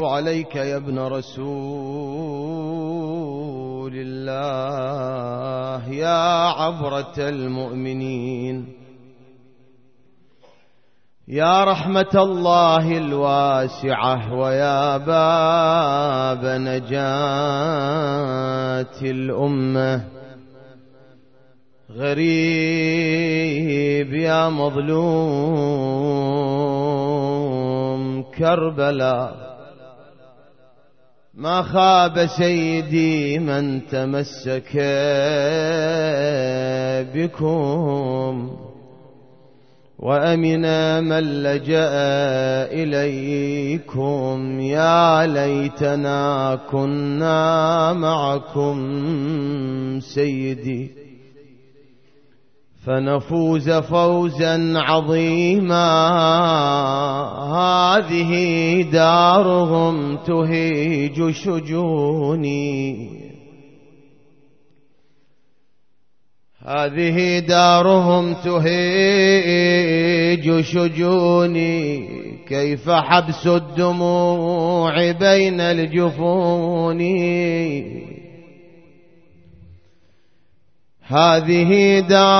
عليك يا ابن رسول الله يا عبرة المؤمنين، يا رحمة الله الواسعة، ويا باب نجاة الأمة. غريب يا مظلوم كربلاء، ما خاب سيدي من تمسك بكم، وأمن من لجأ إليكم. يا ليتنا كنا معكم سيدي فنفوز فوزا عظيما. هذه دارهم تهيج شجوني، هذه دارهم تهيج شجوني. كيف حبس الدموع بين الجفون، هذه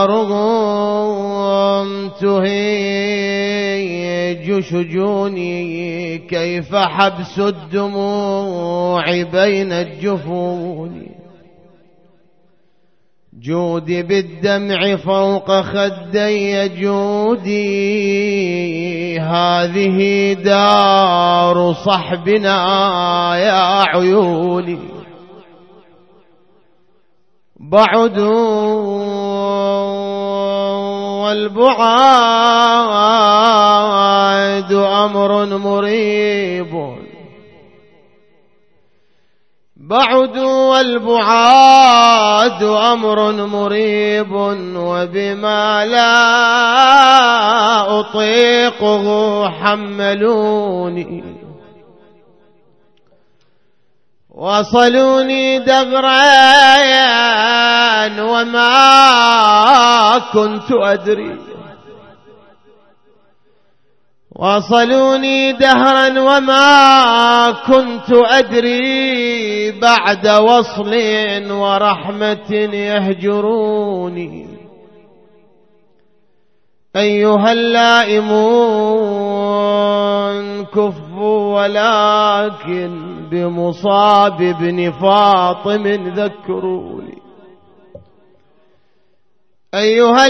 دارهم تهيج شجوني. كيف حبس الدموع بين الجفون، جودي بالدمع فوق خدي جودي. هذه دار صحبنا يا عيوني، بعدوا والبعاد أمر مريب، بعدوا والبعاد أمر مريب. وبما لا أطيقه حملوني، وصلوني دغرا وما كنت أدري، وصلوني دهرا وما كنت أدري. بعد وصل ورحمة يهجروني. أيها اللائمون كفوا، ولكن بمصاب ابن فاطم ذكروني. أيها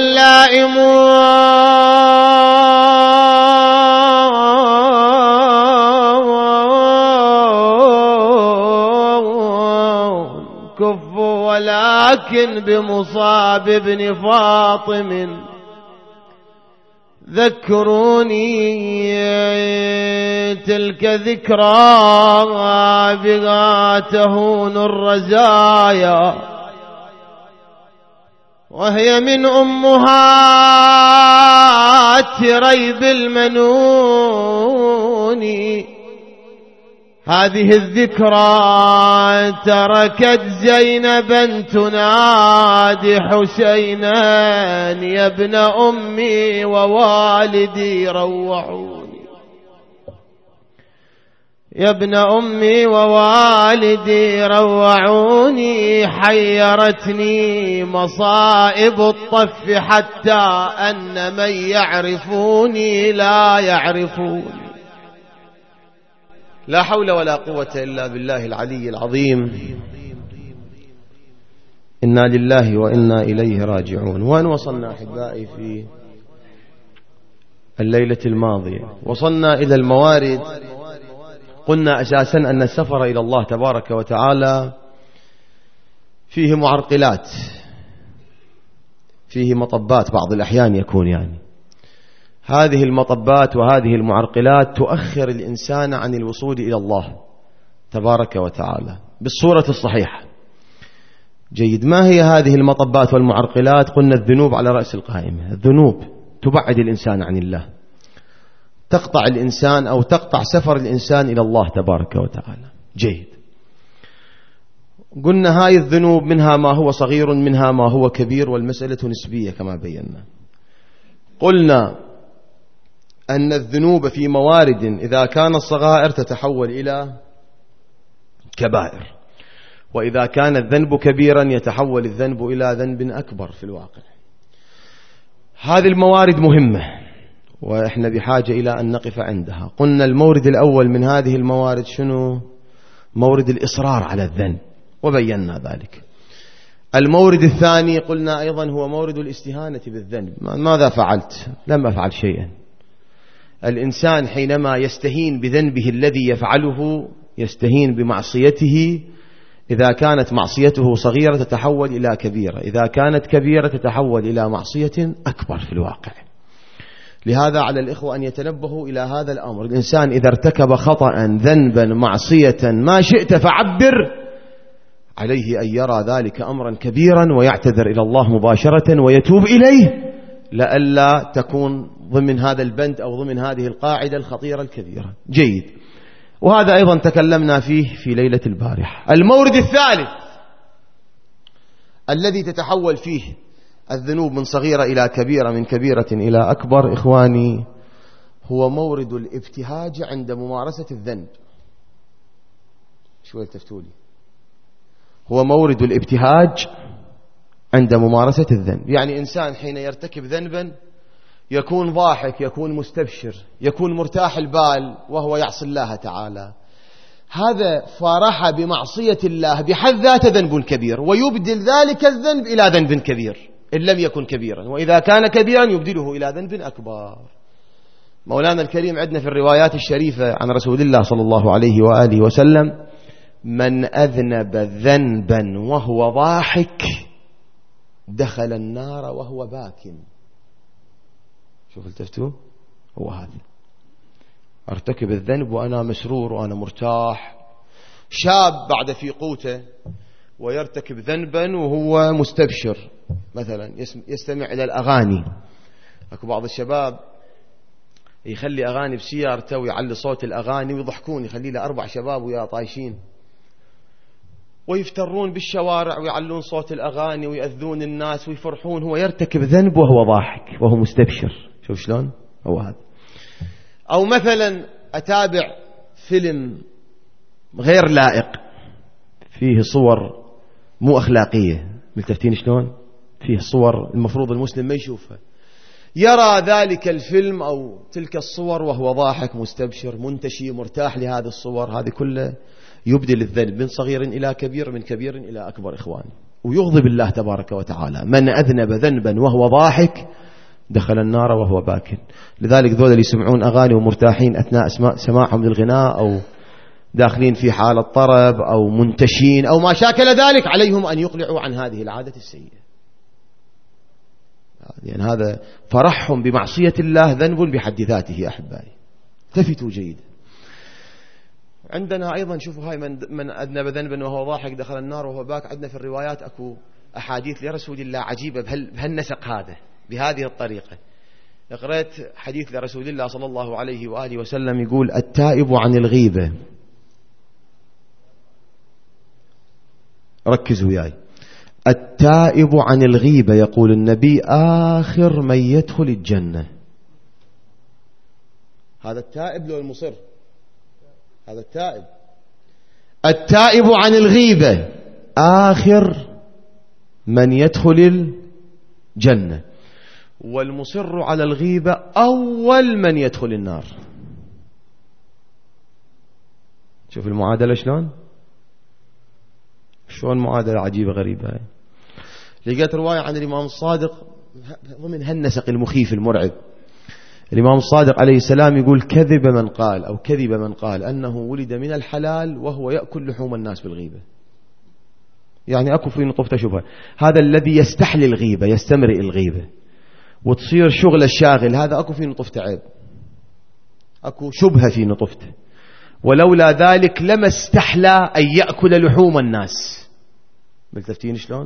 اللائمون كفوا، ولكن بمصاب ابن فاطم ذكروني. تلك ذكرى بها تهون الرزايا، وهي من أمهات ريب المنون. هذه الذكرى تركت زينبا تنادي حسينا يا ابن أمي ووالدي روعوني، يا ابن أمي ووالدي روعوني. حيرتني مصائب الطف حتى أن من يعرفوني لا يعرفوني. لا حول ولا قوة إلا بالله العلي العظيم. إنا لله وإنا إليه راجعون. وأن وصلنا أحبائي في الليلة الماضية، وصلنا إلى الموارد. قلنا أساسا أن السفر إلى الله تبارك وتعالى فيه معرقلات، فيه مطبات، بعض الأحيان يكون هذه المطبات وهذه المعرقلات تؤخر الإنسان عن الوصول إلى الله تبارك وتعالى بالصورة الصحيحة. جيد. ما هي هذه المطبات والمعرقلات؟ قلنا الذنوب على رأس القائمة. الذنوب تبعد الإنسان عن الله، تقطع الإنسان أو تقطع سفر الإنسان إلى الله تبارك وتعالى. جيد. قلنا هاي الذنوب منها ما هو صغير منها ما هو كبير، والمسألة نسبية كما بينا. قلنا أن الذنوب في موارد إذا كانت صغائر تتحول إلى كبائر، وإذا كان الذنب كبيرا يتحول الذنب إلى ذنب أكبر في الواقع. هذه الموارد مهمة وإحنا بحاجة إلى أن نقف عندها. قلنا المورد الأول من هذه الموارد شنو؟ مورد الإصرار على الذنب، وبينا ذلك. المورد الثاني قلنا أيضا هو مورد الاستهانة بالذنب. ماذا فعلت؟ لم أفعل شيئا. الإنسان حينما يستهين بذنبه الذي يفعله يستهين بمعصيته. إذا كانت معصيته صغيرة تتحول إلى كبيرة، إذا كانت كبيرة تتحول إلى معصية أكبر في الواقع. لهذا على الإخوة أن يتنبهوا إلى هذا الأمر. الإنسان إذا ارتكب خطأ ذنبا معصية ما شئت فعبر، عليه أن يرى ذلك أمرا كبيرا ويعتذر إلى الله مباشرة ويتوب إليه، لئلا تكون ضمن هذا البند أو ضمن هذه القاعدة الخطيرة الكبيرة. جيد. وهذا أيضا تكلمنا فيه في ليلة البارحة. المورد الثالث الذي تتحول فيه الذنوب من صغيرة إلى كبيرة، من كبيرة إلى أكبر، إخواني، هو مورد الابتهاج عند ممارسة الذنب. شو التفتولي؟ هو مورد الابتهاج عند ممارسة الذنب. يعني إنسان حين يرتكب ذنبا يكون ضاحك، يكون مستبشر، يكون مرتاح البال وهو يعصي الله تعالى. هذا فرح بمعصية الله بحد ذات ذنب كبير، ويبدل ذلك الذنب إلى ذنب كبير إن لم يكن كبيرا، وإذا كان كبيرا يبدله إلى ذنب أكبر. مولانا الكريم عندنا في الروايات الشريفة عن رسول الله صلى الله عليه وآله وسلم: من أذنب ذنبا وهو ضاحك دخل النار وهو باك. شوف التفتوا، هو هذا. ارتكب الذنب وأنا مسرور وأنا مرتاح. شاب بعد في قوته ويرتكب ذنبا وهو مستبشر، مثلا يستمع إلى الأغاني. أكو بعض الشباب يخلي أغاني بسيارته ويعلي صوت الأغاني ويضحكون، يخلي له 4 شباب ويا طايشين ويفترون بالشوارع ويعلون صوت الأغاني ويأذون الناس ويفرحون. هو يرتكب ذنب وهو ضاحك وهو مستبشر. شوف شلون هو هذا. أو مثلا أتابع فيلم غير لائق فيه صور مو أخلاقية، ملتفتين شلون؟ فيه صور المفروض المسلم ما يشوفها. يرى ذلك الفيلم أو تلك الصور وهو ضاحك مستبشر منتشي مرتاح لهذه الصور. هذه كلها يبدل الذنب من صغير إلى كبير، من كبير إلى أكبر، إخواني، ويغضب الله تبارك وتعالى. من أذنب ذنبا وهو ضاحك دخل النار وهو باك. لذلك ذول اللي يسمعون أغاني ومرتاحين أثناء سماعهم للغناء، أو داخلين في حالة طرب أو منتشين أو ما شاكل ذلك، عليهم أن يقلعوا عن هذه العادة السيئة، لأن هذا فرحهم بمعصية الله ذنب بحد ذاته. أحبائي التفتوا جيدا. عندنا أيضا شوفوا هاي من أذنب ذنبا وهو ضاحك دخل النار وهو باك. عندنا في الروايات أكو أحاديث لرسول الله عجيبة بهالنسق هذا، بهذه الطريقة. قرأت حديث لرسول الله صلى الله عليه وآله وسلم يقول: التائب عن الغيبة، ركزوا وياي، التائب عن الغيبة يقول النبي آخر من يدخل الجنة. هذا التائب لو المصر، هذا التائب. التائب عن الغيبة آخر من يدخل الجنة، والمصر على الغيبة أول من يدخل النار. شوف المعادلة شلون معادلة عجيبة غريبة. لقيت رواية عن الإمام الصادق ضمن هالنسق المخيف المرعب. الإمام الصادق عليه السلام يقول: كذب من قال أنه ولد من الحلال وهو يأكل لحوم الناس بالغيبة. يعني أكو في نطفته شبهة. هذا الذي يستحلي الغيبة، يستمرئ الغيبة وتصير شغل الشاغل، هذا أكو في نطفته عيب، أكو شبهة في نطفته، ولولا ذلك لما استحلى أن يأكل لحوم الناس. بالتفتين شلون؟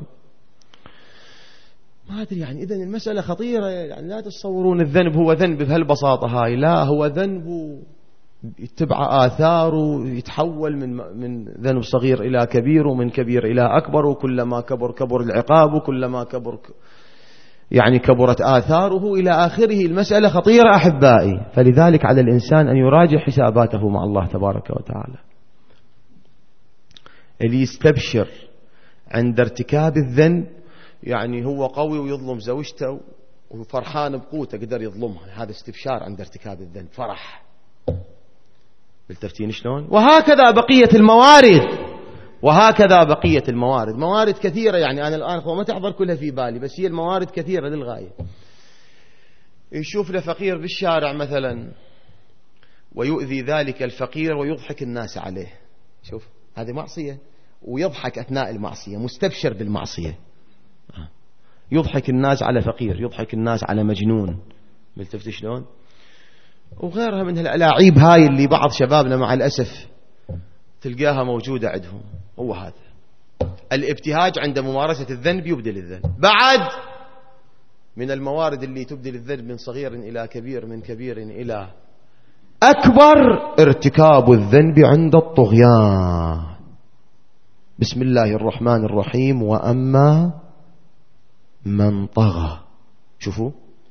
ما أدري. يعني إذن المسألة خطيرة. يعني لا تتصورون الذنب هو ذنب بهالبساطة هاي، لا، هو ذنب يتبع آثاره، يتحول من ذنب صغير إلى كبير، ومن كبير إلى أكبر، وكلما كبر العقاب، وكلما كبر يعني كبرت آثاره إلى آخره. المسألة خطيرة أحبائي، فلذلك على الإنسان أن يراجع حساباته مع الله تبارك وتعالى. اللي يستبشر عند ارتكاب الذنب، يعني هو قوي ويظلم زوجته وفرحان بقوته قدر يظلمها، هذا استبشار عند ارتكاب الذنب، فرح. بالتفتين شلون؟ وهكذا بقية الموارد، وهكذا بقية الموارد. موارد كثيرة، يعني أنا الآن ما تحضر كلها في بالي، بس هي الموارد كثيرة للغاية. يشوف له فقير بالشارع مثلا ويؤذي ذلك الفقير ويضحك الناس عليه، شوف هذه معصية، ويضحك أثناء المعصية، مستبشر بالمعصية، يضحك الناس على فقير، يضحك الناس على مجنون. ملتفت شلون؟ وغيرها من الألاعيب هاي اللي بعض شبابنا مع الأسف تلقاها موجودة عندهم. هو هذا الابتهاج عند ممارسة الذنب، يبدل الذنب. بعد من الموارد اللي تبدل الذنب من صغير إلى كبير، من كبير إلى أكبر، ارتكاب الذنب عند الطغيان. بسم الله الرحمن الرحيم: وأما من طغى، شوفوا،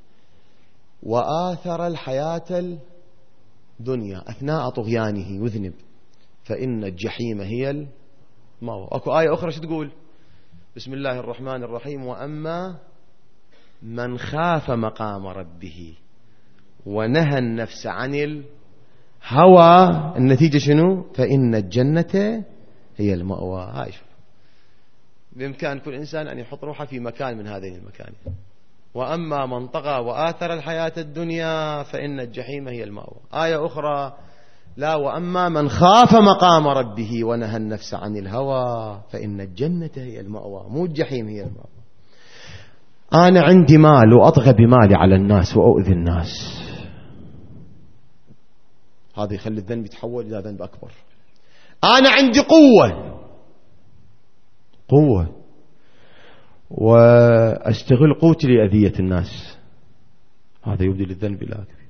وآثر الحياة الدنيا أثناء طغيانه يذنب، فإن الجحيم هي المأوى. أكو آية أخرى شو تقول؟ بسم الله الرحمن الرحيم: وأما من خاف مقام ربه ونهى النفس عن الهوى، النتيجة شنو؟ فإن الجنة هي المأوى. هاي شوف، بإمكان كل إنسان أن يحط روحه في مكان من هذين المكان. وأما من طغى وآثر الحياة الدنيا فإن الجحيم هي المأوى. آية أخرى: لا، وأما من خاف مقام ربه ونهى النفس عن الهوى فإن الجنة هي المأوى، مو الجحيم هي المأوى. أنا عندي مال وأطغى بمالي على الناس وأؤذي الناس، هذا يخلي الذنب يتحول إلى ذنب أكبر. أنا عندي قوة وأستغل قوتي لأذية الناس، هذا يبدل الذنب إلى كبير.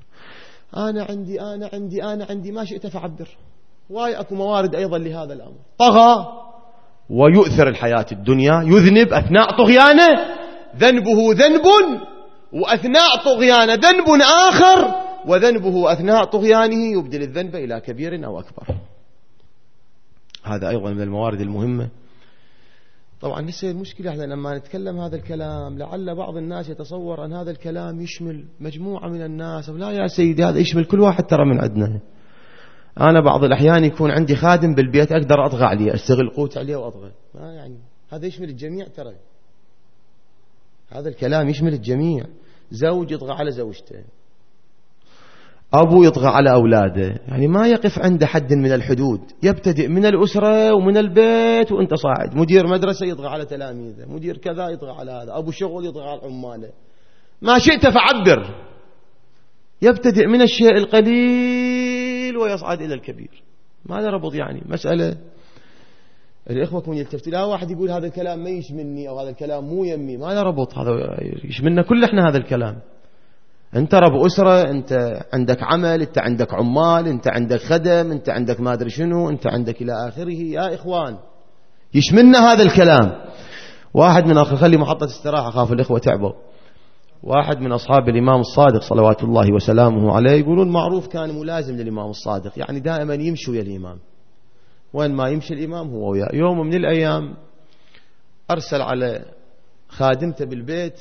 أنا عندي ما شئت فعبر. واي أكو موارد أيضا لهذا الأمر. طغى ويؤثر الحياة الدنيا، يذنب أثناء طغيانه، ذنبه ذنب، وأثناء طغيانه ذنب آخر، وذنبه أثناء طغيانه يبدل الذنب إلى كبير أو أكبر. هذا أيضا من الموارد المهمة. طبعا لسه المشكلة احنا لما نتكلم هذا الكلام لعل بعض الناس يتصور أن هذا الكلام يشمل مجموعة من الناس. لا يا سيدي، هذا يشمل كل واحد ترى من عندنا. أنا بعض الأحيان يكون عندي خادم بالبيت أقدر أطغى عليه، أستغل قوت عليه وأطغى، ما يعني هذا يشمل الجميع ترى. هذا الكلام يشمل الجميع. زوج يطغى على زوجته، أبو يطغى على أولاده، يعني ما يقف عند حد من الحدود، يبتدئ من الأسرة ومن البيت وأنت صاعد. مدير مدرسة يطغى على تلاميذه، مدير كذا يطغى على هذا، أبو شغل يطغى على عماله، ما شئت فعبر. يبتدئ من الشيء القليل ويصعد إلى الكبير. ماذا ربط يعني مسألة؟ الإخوة كون يلتفت، لا واحد يقول هذا الكلام ما يشملني أو هذا الكلام مو يمي، ماذا ربط؟ هذا يشملنا كل احنا هذا الكلام. انت رب أسرة، انت عندك عمل، انت عندك عمال، انت عندك خدم، انت عندك ما ادري شنو، انت عندك الى اخره. يا اخوان يشملنا هذا الكلام. واحد من خلي محطة استراحة، خاف الاخوة تعبوا. واحد من اصحاب الامام الصادق صلوات الله وسلامه عليه، يقولون معروف كان ملازم للامام الصادق، يعني دائما يمشي ويا الامام، وين ما يمشي الامام هو وياه. يوم من الايام ارسل على خادمته بالبيت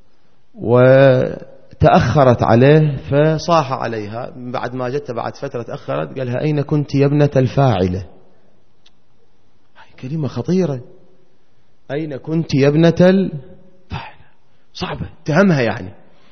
تأخرت عليه، فصاح عليها بعد ما جت بعد فترة تأخرت، قالها: أين كنت يا ابنة الفاعلة؟ هاي كلمة خطيرة، أين كنت يا ابنة الفاعلة، صعبة تهمها يعني.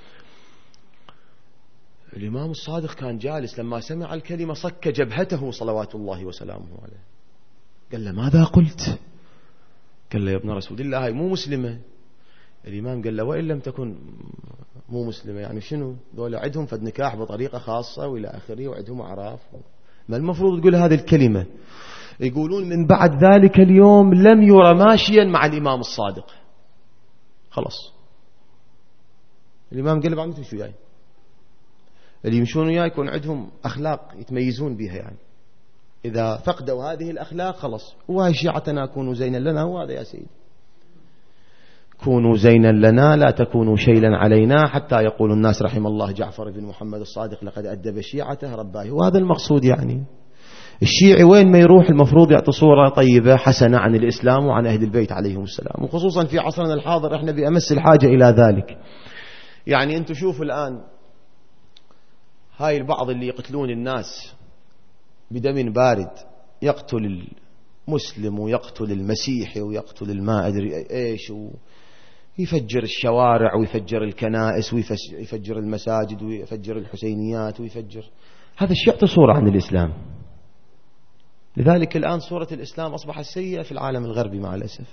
الإمام الصادق كان جالس، لما سمع الكلمة صك جبهته صلوات الله وسلامه عليه. قال له: ماذا قلت؟ قال له: يا ابن رسول الله هاي مو مسلمة. الإمام قال له: وإن لم تكن مو مسلمة يعني شنو؟ دول عندهم فد نكاح بطريقة خاصة وإلى آخره، وعندهم أعراف، ما المفروض تقول هذه الكلمة؟ يقولون من بعد ذلك اليوم لم يرى ماشيا مع الإمام الصادق. خلاص الإمام قال له: بعد تمشوا وياي. اللي يمشون وياي يكون عندهم أخلاق يتميزون بها، يعني إذا فقدوا هذه الأخلاق خلاص. وهي شيعتنا كونوا زينا لنا، وهذا يا سيدي كونوا زينا لنا لا تكونوا شيلا علينا، حتى يقول الناس رحم الله جعفر بن محمد الصادق لقد أدب شيعته رباه. وهذا المقصود. يعني الشيعي وين ما يروح المفروض يعطي صورة طيبة حسنة عن الإسلام وعن أهل البيت عليهم السلام، وخصوصا في عصرنا الحاضر احنا بأمس الحاجة إلى ذلك. يعني أنتم شوفوا الآن هاي البعض اللي يقتلون الناس بدم بارد، يقتل المسلم ويقتل المسيحي ويقتل الما أدري إيش، ويفجر الشوارع ويفجر الكنائس ويفجر المساجد ويفجر الحسينيات ويفجر. هذا الشيء يعطي صورة عن الإسلام. لذلك الآن صورة الإسلام أصبحت سيئة في العالم الغربي مع الأسف.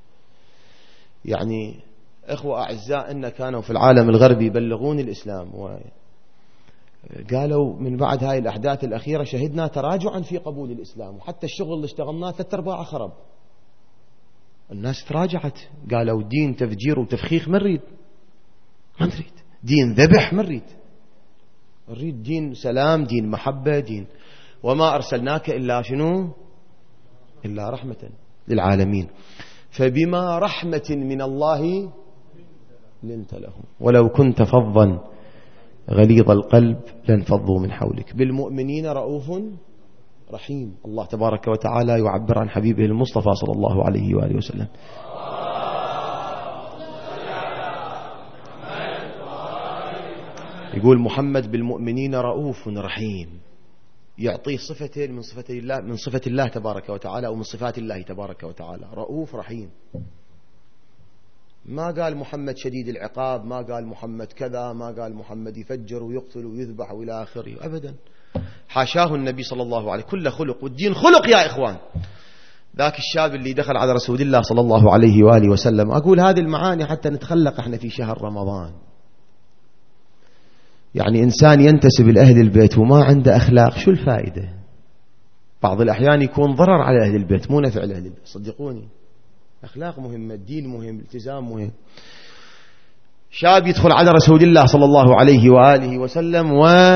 يعني إخوة أعزاء إن كانوا في العالم الغربي يبلغون الإسلام، وقالوا من بعد هاي الأحداث الأخيرة شهدنا تراجعا في قبول الإسلام، وحتى الشغل اللي اشتغلناه 3/4 خرب. الناس تراجعت، قالوا دين تفجير وتفخيخ ما نريد دين ذبح، ما نريد دين سلام، دين محبة، دين وما أرسلناك إلا شنو إلا رحمة للعالمين، فبما رحمة من الله لنت لهم ولو كنت فظا غليظ القلب لانفضوا من حولك بالمؤمنين رؤوف رحيم. الله تبارك وتعالى يعبر عن حبيبه المصطفى صلى الله عليه وآله وسلم. يقول محمد بالمؤمنين رؤوف رحيم، يعطيه صفتين من صفتي الله، من صفة الله تبارك وتعالى ومن صفات الله تبارك وتعالى، رؤوف رحيم. ما قال محمد شديد العقاب، ما قال محمد كذا، ما قال محمد يفجر ويقتل ويذبح وإلى آخره، أبدا، حاشاه النبي صلى الله عليه، كل خلق، والدين خلق يا إخوان. ذاك الشاب اللي دخل على رسول الله صلى الله عليه وآله وسلم، أقول هذه المعاني حتى نتخلق احنا في شهر رمضان. يعني إنسان ينتسب لأهل البيت وما عنده أخلاق، شو الفائدة؟ بعض الأحيان يكون ضرر على أهل البيت مو نفع لأهل البيت، صدقوني. أخلاق مهمة، الدين مهم، الالتزام مهم. شاب يدخل على رسول الله صلى الله عليه وآله وسلم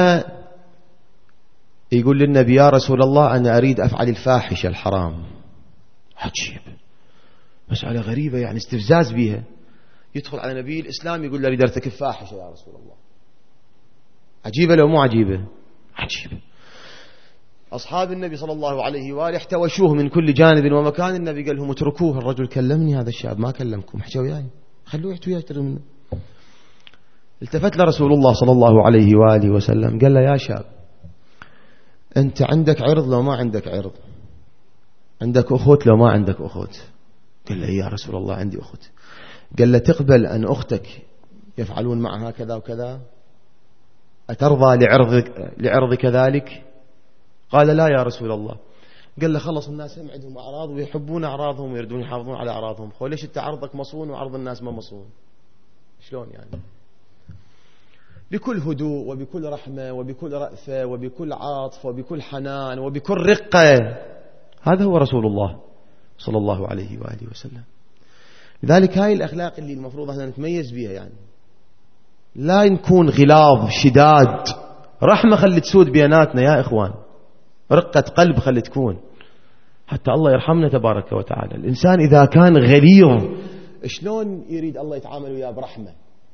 ويقول للنبي يا رسول الله أنا أريد أفعل الفاحشة الحرام. عجيب، مسألة غريبة، يعني استفزاز بها. يدخل على نبي الإسلام يقول له أريد أرتكب فاحشة يا رسول الله. عجيبة لو مو عجيبة؟ عجيبة. أصحاب النبي صلى الله عليه وآله احتوشوه من كل جانب ومكان. النبي قال لهم اتركوه، الرجل كلمني، هذا الشاب ما كلمكم، احكوا وياي، خلوه يحكوا وياي منه. التفت لرسول الله صلى الله عليه وآله وسلم قال له يا شاب، أنت عندك عرض لو ما عندك عرض، عندك أخوت لو ما عندك أخوت. قال له يا رسول الله عندي أخوت. قال له تقبل أن أختك يفعلون معها كذا وكذا؟ أترضى لعرضك ذلك؟ قال لا يا رسول الله. قال له خلص، الناس هم عندهم أعراض ويحبون أعراضهم ويردون يحافظون على أعراضهم، ليش أنت عرضك مصون وعرض الناس ما مصون؟ شلون يعني؟ بكل هدوء وبكل رحمة وبكل رأفة وبكل عاطفة وبكل حنان وبكل رقة. هذا هو رسول الله صلى الله عليه وآله وسلم. لذلك هاي الأخلاق اللي المفروض احنا نتميز بها، يعني لا نكون غلاظ شداد، رحمة خلي تسود بيناتنا يا إخوان، رقة قلب خلي تكون، حتى الله يرحمنا تبارك وتعالى. الإنسان إذا كان غليظ شلون يريد الله يتعامل وياه برحمة؟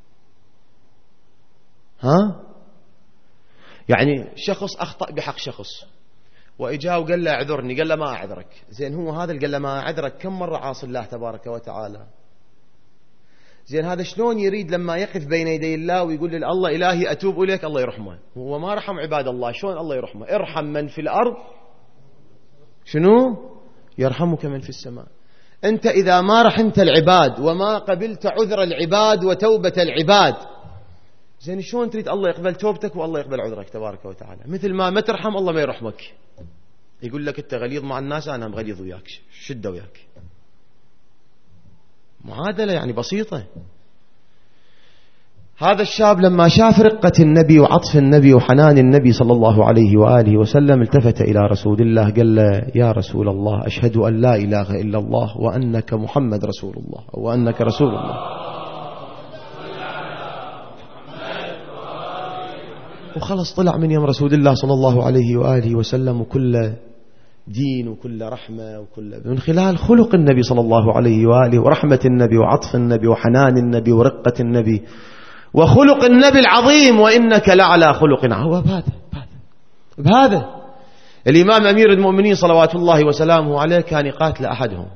ها؟ يعني شخص أخطأ بحق شخص وإجاه وقال له اعذرني، قال له ما أعذرك. زين هو هذا اللي قال له ما أعذرك كم مرة عاصي الله تبارك وتعالى؟ زين هذا شلون يريد لما يقف بين يدي الله ويقول لله إلهي أتوب إليك الله يرحمه؟ هو ما رحم عباد الله، شلون الله يرحمه؟ ارحم من في الأرض شنو يرحمك من في السماء. أنت إذا ما رحمت العباد وما قبلت عذر العباد وتوبة العباد، زين شلون تريد الله يقبل توبتك والله يقبل عذرك تبارك وتعالى؟ مثل ما ترحم الله ما يرحمك، يقول لك أنت غليظ مع الناس، أنا غليظ وياك، شدة وياك. معادلة يعني بسيطة. هذا الشاب لما شاف رقة النبي وعطف النبي وحنان النبي صلى الله عليه وآله وسلم التفت إلى رسول الله قال له يا رسول الله أشهد أن لا إله إلا الله وأنك محمد رسول الله وأنك رسول الله. وخلص طلع من يم رسول الله صلى الله عليه وآله وسلم وكله دين وكل رحمة وكل من خلال خلق النبي صلى الله عليه وآله ورحمة النبي وعطف النبي وحنان النبي ورقة النبي وخلق النبي العظيم وإنك لعلى خلق عظيم. بهذا الإمام أمير المؤمنين صلوات الله وسلامه عليه كان يقاتل أحدهم،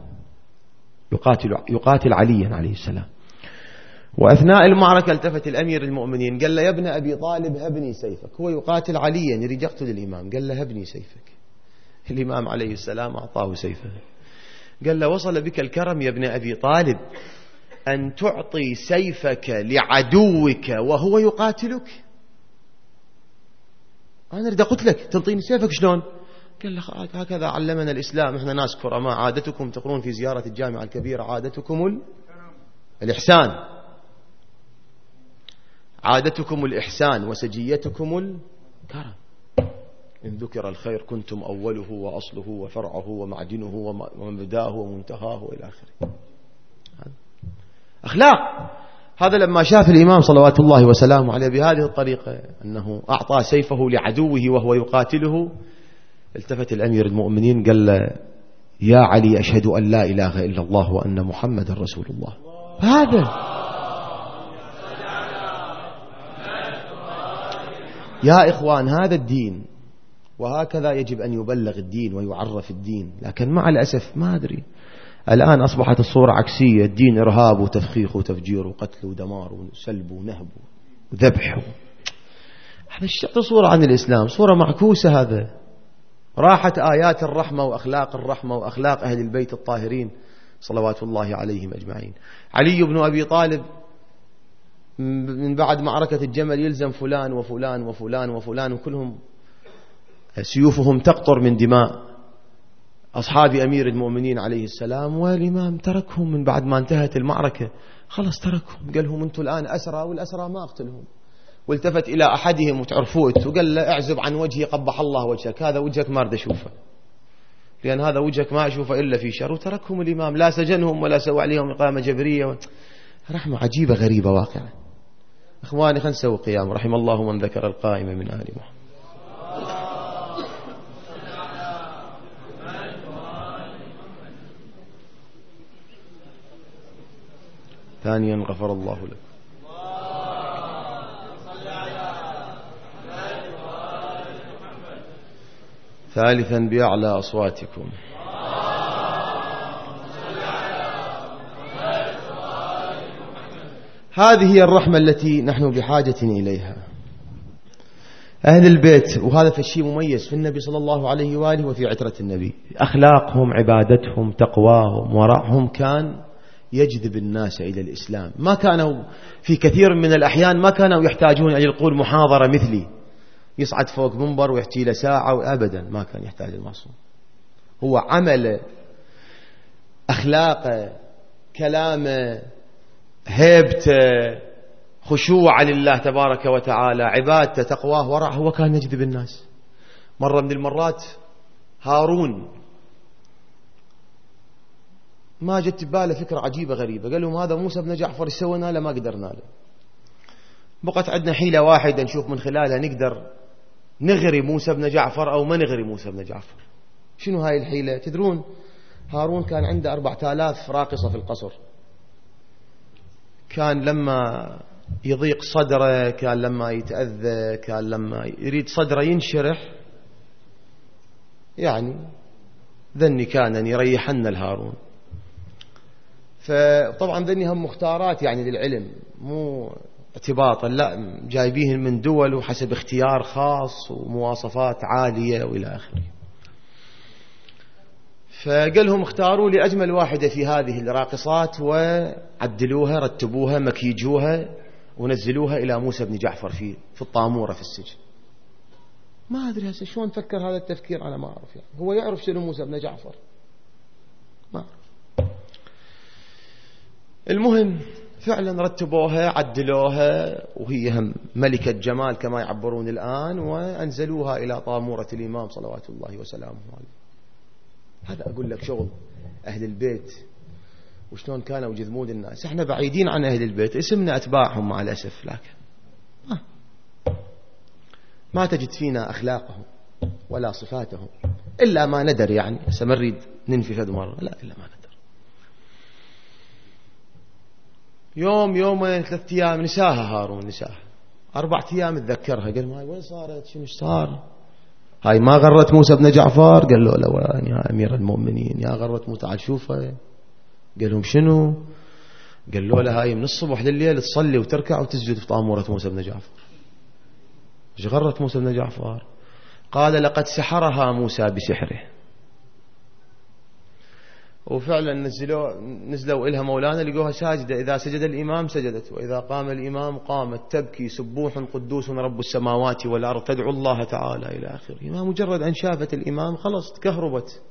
يقاتل عليا عليه السلام. وأثناء المعركة التفت الأمير المؤمنين قال له: يا ابن أبي طالب هبني سيفك. هو يقاتل عليا يريد يقتل الإمام، قال له: هبني سيفك. الإمام عليه السلام أعطاه سيفه، قال له: وصل بك الكرم يا ابن أبي طالب أن تعطي سيفك لعدوك وهو يقاتلك؟ أنا أريد أقتلك تنطيني سيفك شلون؟ قال له: هكذا علمنا الإسلام، إحنا ناس كرماء، عادتكم تقرون في زيارة الجامعة الكبيرة عادتكم الإحسان، عادتكم الإحسان وسجيتكم الكرم. إن ذكر الخير كنتم أوله وأصله وفرعه ومعدنه ومبداه ومنتهاه وإلى آخره. أخلاق. هذا لما شاف الإمام صلوات الله وسلامه عليه بهذه الطريقة أنه أعطى سيفه لعدوه وهو يقاتله، التفت الأمير المؤمنين قال له: يا علي أشهد أن لا إله إلا الله وأن محمد رسول الله. هذا يا إخوان هذا الدين، وهكذا يجب أن يبلغ الدين ويعرف الدين. لكن مع الأسف ما أدري الآن أصبحت الصورة عكسية، الدين إرهاب وتفخيخ وتفجير وقتل ودمار وسلب ونهب وذبح. هذا الشيء صورة عن الإسلام، صورة معكوسة. هذا راحت آيات الرحمة وأخلاق الرحمة وأخلاق أهل البيت الطاهرين صلوات الله عليهم أجمعين. علي بن أبي طالب من بعد معركة الجمل يلزم فلان وفلان وفلان وفلان، وكلهم سيوفهم تقطر من دماء أصحاب أمير المؤمنين عليه السلام، والإمام تركهم من بعد ما انتهت المعركة، خلص تركهم، قال لهم: أنتم الآن أسرى والأسرى ما أقتلهم. والتفت إلى أحدهم وتعرفوه وقال له: اعزب عن وجهي قبح الله وجهك، هذا وجهك ما أريد أشوفه، لأن هذا وجهك ما أشوفه إلا في شر. وتركهم الإمام، لا سجنهم ولا سوى عليهم إقامة جبرية. رحمة عجيبة غريبة واقعا. إخواني خلينا نسوي قيام. رحم الله من ذكر القائمة من آل محمد. ثانيا غفر الله لك. ثالثا بأعلى أصواتكم. هذه هي الرحمة التي نحن بحاجة إليها. أهل البيت، وهذا فالشيء مميز في النبي صلى الله عليه وآله وفي عترة النبي، أخلاقهم، عبادتهم، تقواهم، ورعهم كان يجذب الناس إلى الإسلام. ما كانوا في كثير من الأحيان ما كانوا يحتاجون أن يلقون محاضرة مثلي يصعد فوق منبر ويحكي له ساعة، أبدا ما كان يحتاج المعصوم. هو عمل أخلاقه، كلامه، هيبته، خشوع لله تبارك وتعالى، عبادته، تقواه، ورعه، هو كان يجذب الناس. مرة من المرات هارون ما جت بباله فكرة عجيبة غريبة، قال لهم: هذا موسى بن جعفر ايش سوينا له؟ ما قدرنا له. بقت عندنا حيلة واحدة نشوف من خلالها نقدر نغري موسى بن جعفر أو ما نغري موسى بن جعفر. شنو هاي الحيلة؟ تدرون هارون كان عنده 4000 راقصة في القصر. كان لما يضيق صدره، كان لما يتأذى، كان لما يريد صدره ينشرح، يعني ذني كان يريحن الهارون. فطبعا ذني هم مختارات يعني للعلم، مو اعتباطا، لا، جايبيهن من دول وحسب اختيار خاص ومواصفات عالية وإلى آخره. فقال لهم: اختاروا لي أجمل واحدة في هذه الراقصات وعدلوها، رتبوها، مكيجوها، ونزلوها إلى موسى بن جعفر في الطامورة في السجن. ما أدري هسه شلون فكر هذا التفكير، أنا ما أعرف. يعني هو يعرف شنو موسى بن جعفر؟ ما أعرف. المهم فعلا رتبوها، عدلوها، وهي هم ملكة جمال كما يعبرون الآن، وأنزلوها إلى طامورة الإمام صلوات الله وسلامه عليه. هذا أقول لك شغل أهل البيت وشلون كانوا يجذبون الناس. احنا بعيدين عن أهل البيت، اسمنا أتباعهم مع الأسف، لكن ما تجد فينا أخلاقهم ولا صفاتهم. إلا ما ندر يعني سمريد ننفي فد مرة، لا إلا ما ندر. يوم يومين 3 أيام نساها هارون، نساها 4 أيام تذكرها، قال ما وين صارت، شنو صار، هاي ما غرت موسى بن جعفر؟ قال له لوين يا أمير المؤمنين، يا غرت موسى، تعال شوفها. قال لهم شنو؟ قال له هاي من الصبح لليل تصلي وتركع وتسجد في طامورة موسى بن جعفر. ايش غرت موسى بن جعفر؟ قال لقد سحرها موسى بسحره. وفعلا نزلوا إلها مولانا لقوها ساجدة، إذا سجد الإمام سجدت، وإذا قام الإمام قامت تبكي سبوح قدوس رب السماوات والأرض تدعو الله تعالى إلى آخره. ما مجرد أن شافت الإمام خلص تكهربت.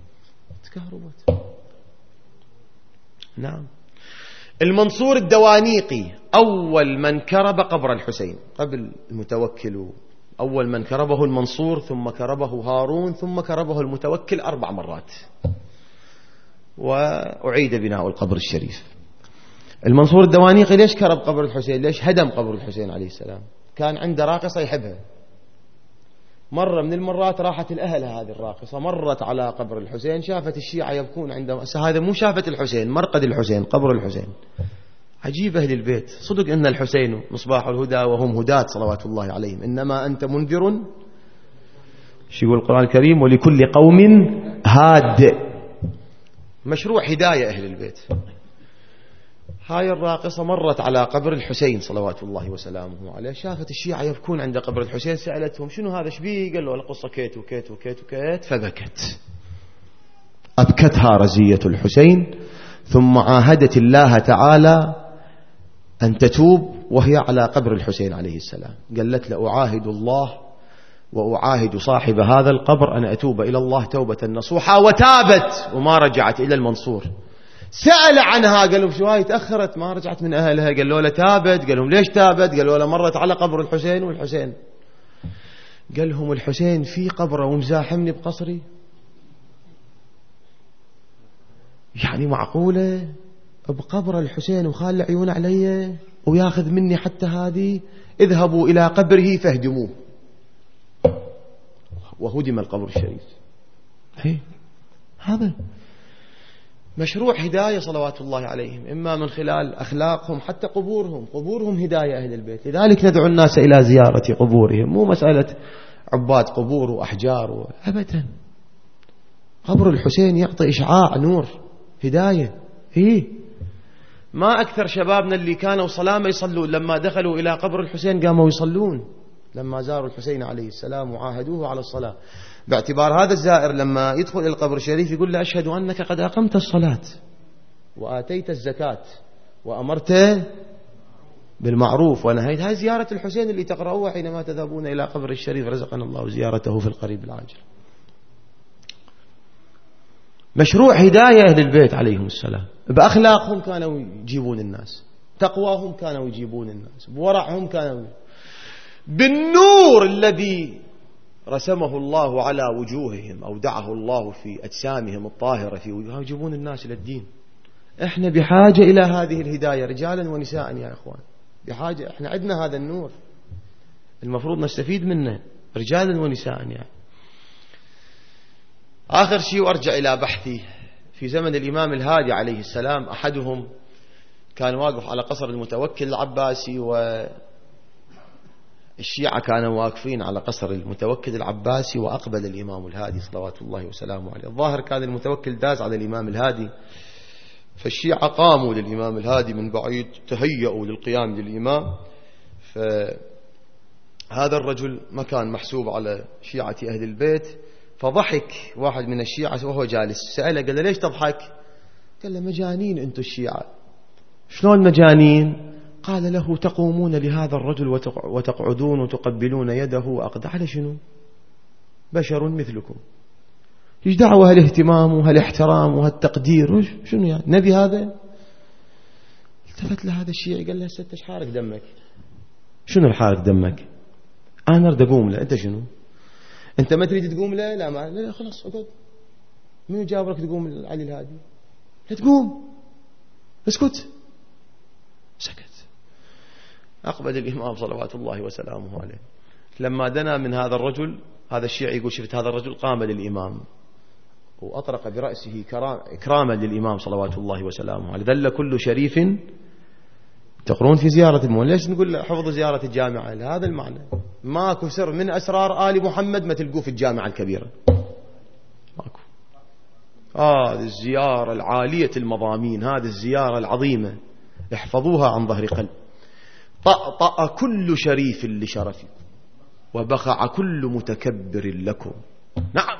نعم. المنصور الدوانيقي أول من كرب قبر الحسين قبل المتوكل، أول من كربه المنصور، ثم كربه هارون، ثم كربه المتوكل 4 مرات، وأعيد بناء القبر الشريف. المنصور الدوانيقي ليش كرب قبر الحسين؟ ليش هدم قبر الحسين عليه السلام؟ كان عنده راقصة يحبها، مرة من المرات راحت الأهل هذه الراقصة، مرت على قبر الحسين، شافت الشيعة يبكون عندما، هذا مو شافت الحسين، مرقد الحسين، قبر الحسين. عجيب أهل البيت، صدق إن الحسين مصباح الهدى وهم هداة صلوات الله عليهم، إنما أنت منذر، شو يقول القرآن الكريم، ولكل قوم هاد. مشروع هداية أهل البيت. هاي الراقصة مرت على قبر الحسين صلوات الله وسلامه عليه، شافت الشيعة يبكون عند قبر الحسين، سألتهم شنو هذا شبيه؟ قال له القصة كيت وكيت وكيت وكيت، فبكت. أبكتها رزية الحسين، ثم عاهدت الله تعالى أن تتوب وهي على قبر الحسين عليه السلام. قالت له أعاهد الله وأعاهد صاحب هذا القبر أن أتوب إلى الله توبة نصوحة، وتابت وما رجعت إلى المنصور. سأل عنها، قال لهم شو هاي تأخرت ما رجعت من أهلها؟ قال له تابت. قال لهم ليش تابت؟ قال له مرت على قبر الحسين، والحسين قال لهم الحسين في قبره ومزاحمني بقصري، يعني معقولة بقبر الحسين وخال عيون علي وياخذ مني حتى هذه؟ اذهبوا إلى قبره فاهدموه. وهدم القبر الشريف. هذا مشروع هداية صلوات الله عليهم، إما من خلال أخلاقهم، حتى قبورهم هداية أهل البيت. لذلك ندعو الناس إلى زيارة قبورهم، مو مسألة عباد قبور وأحجار أبدا. قبر الحسين يعطي إشعاع نور هداية. ما أكثر شبابنا اللي كانوا صلامة يصلون، لما دخلوا إلى قبر الحسين قاموا يصلون، لما زاروا الحسين عليه السلام وعاهدوه على الصلاة، باعتبار هذا الزائر لما يدخل إلى القبر الشريف يقول له أشهد أنك قد أقمت الصلاة وآتيت الزكاة وأمرت بالمعروف ونهيت. هذه زيارة الحسين اللي تقرأوها حينما تذهبون إلى قبر الشريف، رزقنا الله زيارته في القريب العاجل. مشروع هداية أهل البيت عليهم السلام، بأخلاقهم كانوا يجيبون الناس، تقواهم كانوا يجيبون الناس، بورعهم كانوا، بالنور الذي رسمه الله على وجوههم أو دعه الله في أجسامهم الطاهرة في وجوههم يجيبون الناس إلى الدين. إحنا بحاجة إلى هذه الهداية رجالا ونساء يا إخوان، بحاجة. إحنا عندنا هذا النور المفروض نستفيد منه رجالا ونساء يعني. آخر شيء وأرجع إلى بحثي، في زمن الإمام الهادي عليه السلام أحدهم كان واقف على قصر المتوكل العباسي، والشيعة كانوا واقفين على قصر المتوكل العباسي، وأقبل الإمام الهادي صلوات الله وسلامه عليه. الظاهر كان المتوكل داز على الإمام الهادي، فالشيعة قاموا للإمام الهادي من بعيد، تهيأوا للقيام للإمام. فهذا الرجل ما كان محسوب على شيعة أهل البيت، فضحك واحد من الشيعة وهو جالس، سأله قال له ليش تضحك؟ قال له مجانين أنتم الشيعة. شلون مجانين؟ قال له تقومون لهذا الرجل وتقعدون وتقبلون يده وأقدع، على شنو؟ بشر مثلكم، ايش دعوة هالاهتمام وهالاحترام وهالتقدير؟ شنو يعني نبي هذا؟ التفت لهذا الشيعي قال له ست ايش حارق دمك؟ شنو الحارق دمك؟ أنا أريد أقوم له، أنت شنو؟ أنت ما تريد تقوم له؟ لا خلاص اقعد. مين جابرك تقوم علي الهادي؟ لا تقوم، اسكت. سكت. أقبل الإمام صلوات الله وسلامه عليه، لما دنا من هذا الرجل هذا الشيعي يقول شفت هذا الرجل قام للإمام وأطرق برأسه إكراما للإمام صلوات الله وسلامه عليه، ذل كل شريف تقرون في زيارة المولى. ليش نقول حفظ زيارة الجامعة؟ هذا المعنى. ماكو سر من أسرار آل محمد ما تلقوه في الجامعة الكبيرة، ماكو. هذه الزيارة العالية المضامين، هذه الزيارة العظيمة احفظوها عن ظهر قلب. طأطأ كل شريف لشرفكم وبخع كل متكبر لكم. نعم.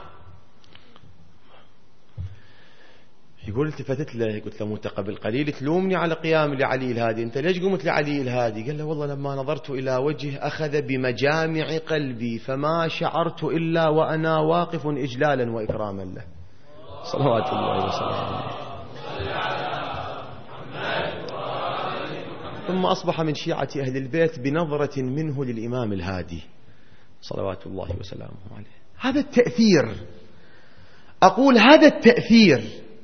يقول التفتت له قلت له موسى قبل قليل تلومني على قيام لعلي الهادي، أنت ليش قمت لعلي الهادي؟ قال له والله لما نظرت إلى وجه أخذ بمجامع قلبي فما شعرت إلا وأنا واقف إجلالا وإكراما له صلوات الله وسلامه. ثم أصبح من شيعة أهل البيت بنظرة منه للإمام الهادي صلوات الله وسلامه عليه. هذا التأثير، أقول هذا التأثير.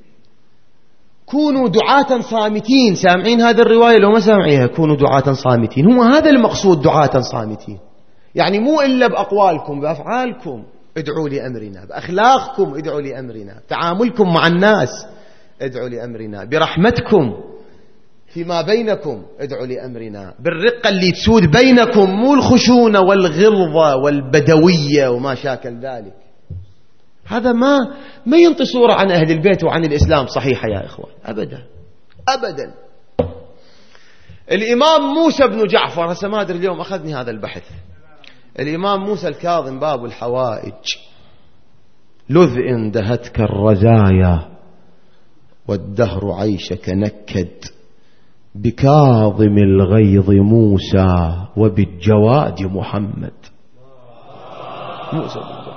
كونوا دعاة صامتين. سامعين هذه الرواية لو ما سامعيها؟ كونوا دعاة صامتين. هو هذا المقصود، دعاة صامتين، يعني مو إلا بأقوالكم، بأفعالكم ادعوا لأمرنا، بأخلاقكم ادعوا لأمرنا، تعاملكم مع الناس ادعوا لأمرنا، برحمتكم فيما بينكم ادعوا لأمرنا، بالرقة اللي تسود بينكم، مو الخشونة والغلظة والبدوية وما شاكل ذلك. هذا ما ينطي صورة عن أهل البيت وعن الإسلام صحيحة يا إخوان، أبدا أبدا. الإمام موسى بن جعفر، هسه ما أدري اليوم أخذني هذا البحث، الإمام موسى الكاظم باب الحوائج، لذ إن دهتك الرزايا والدهر عيشك نكد، بكاظم الغيظ موسى وبالجواد محمد. موسى بن جعفر.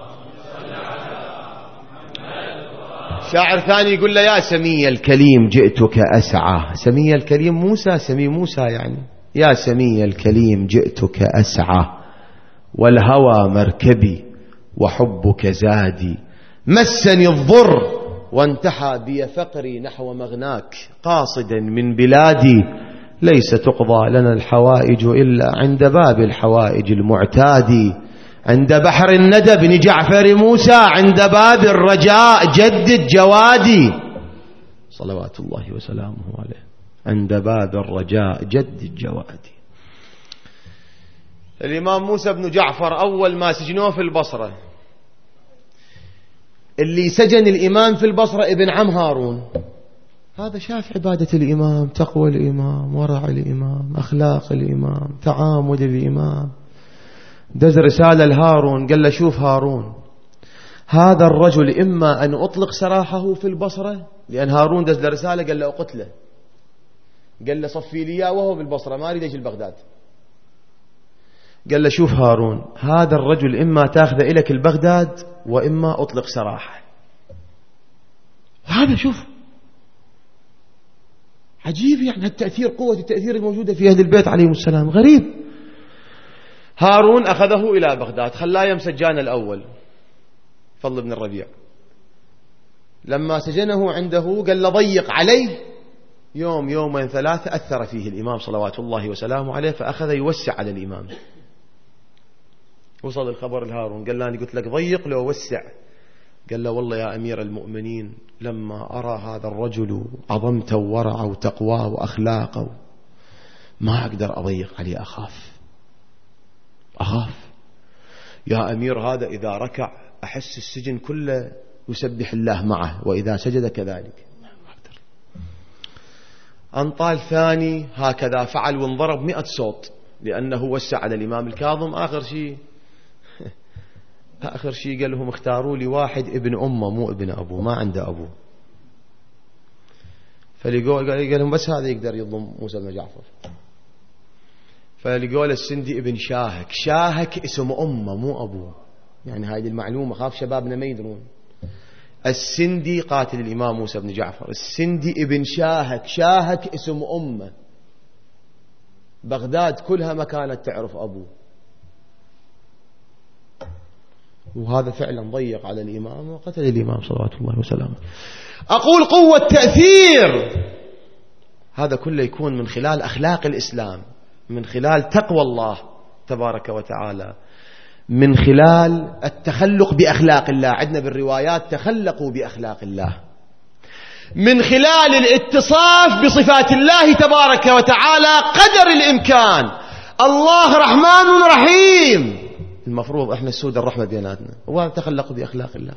شاعر ثاني يقول له يا سمي الكليم جئتك أسعى. سمي الكليم موسى، سمي موسى يعني يا سمي الكليم جئتك أسعى، والهوى مركبي وحبك زادي، مسني الضر وانتحى بي فقري نحو مغناك، قاصدا من بلادي ليس تقضى لنا الحوائج إلا عند باب الحوائج المعتادي، عند بحر الندى بن جعفر موسى، عند باب الرجاء جدد جوادي صلوات الله وسلامه عليه، عند باب الرجاء جدد جوادي. الإمام موسى بن جعفر أول ما سجنوه في البصرة، اللي سجن الإمام في البصرة ابن عم هارون، هذا شاف عبادة الإمام، تقوى الإمام، ورع الإمام، أخلاق الإمام، تعامل الإمام، دز رسالة لهارون قال له شوف هارون، هذا الرجل إما أن أطلق سراحه في البصرة، لأن هارون دز له رسالة قال له أقتله، قال له صفي لي وهو بالبصرة ما أريد أجي البغداد. قال له شوف هارون، هذا الرجل إما تأخذ إليك البغداد وإما أطلق سراحه. هذا شوف عجيب، يعني التأثير، قوة التأثير الموجودة في أهل البيت عليهم السلام غريب. هارون أخذه إلى بغداد، خلاه يمسجان الأول فضل بن الربيع، لما سجنه عنده قال له ضيق عليه يوم يومين ثلاثة، أثر فيه الإمام صلوات الله وسلامه عليه، فأخذ يوسع على الإمام. وصل الخبر لهارون قال له أنا قلت لك ضيق لو وسع، قال له والله يا أمير المؤمنين لما أرى هذا الرجل عظمته وورعه وتقواه وأخلاقه ما أقدر أضيق عليه، أخاف يا أمير، هذا إذا ركع أحس السجن كله يسبح الله معه، وإذا سجد كذلك. أنطال ثاني هكذا فعل وانضرب 100 صوت لأنه وسع على الإمام الكاظم. آخر شيء قال لهم اختاروا لي واحد ابن أمه مو ابن أبوه، ما عنده أبوه. قال لهم بس هذا يقدر يظلم موسى بن جعفر. فلقوا السندي ابن شاهك اسم أمه مو أبوه، يعني هذه المعلومة خاف شبابنا ما يدرون. السندي قاتل الإمام موسى بن جعفر، السندي ابن شاهك اسم أمه، بغداد كلها ما كانت تعرف أبوه، وهذا فعلا ضيق على الإمام وقتل الإمام صلوات الله وسلامه. أقول قوة تأثير، هذا كله يكون من خلال أخلاق الإسلام، من خلال تقوى الله تبارك وتعالى، من خلال التخلق بأخلاق الله. عندنا بالروايات تخلقوا بأخلاق الله، من خلال الاتصاف بصفات الله تبارك وتعالى قدر الإمكان. الله رحمن رحيم، المفروض احنا السود الرحمة بيناتنا، وتخلقوا بأخلاق الله.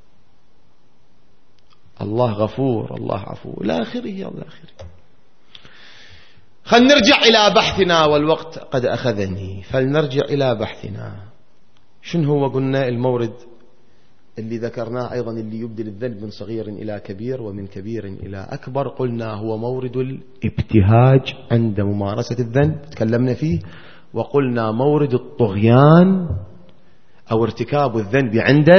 الله غفور، الله عفو، إلى آخره إلى آخره. خلينا نرجع إلى بحثنا، والوقت قد أخذني، فلنرجع إلى بحثنا. شنو هو؟ قلنا المورد اللي ذكرناه أيضا اللي يبدل الذنب من صغير إلى كبير ومن كبير إلى أكبر، قلنا هو مورد الابتهاج عند ممارسة الذنب، تكلمنا فيه، وقلنا مورد الطغيان أو ارتكاب الذنب عند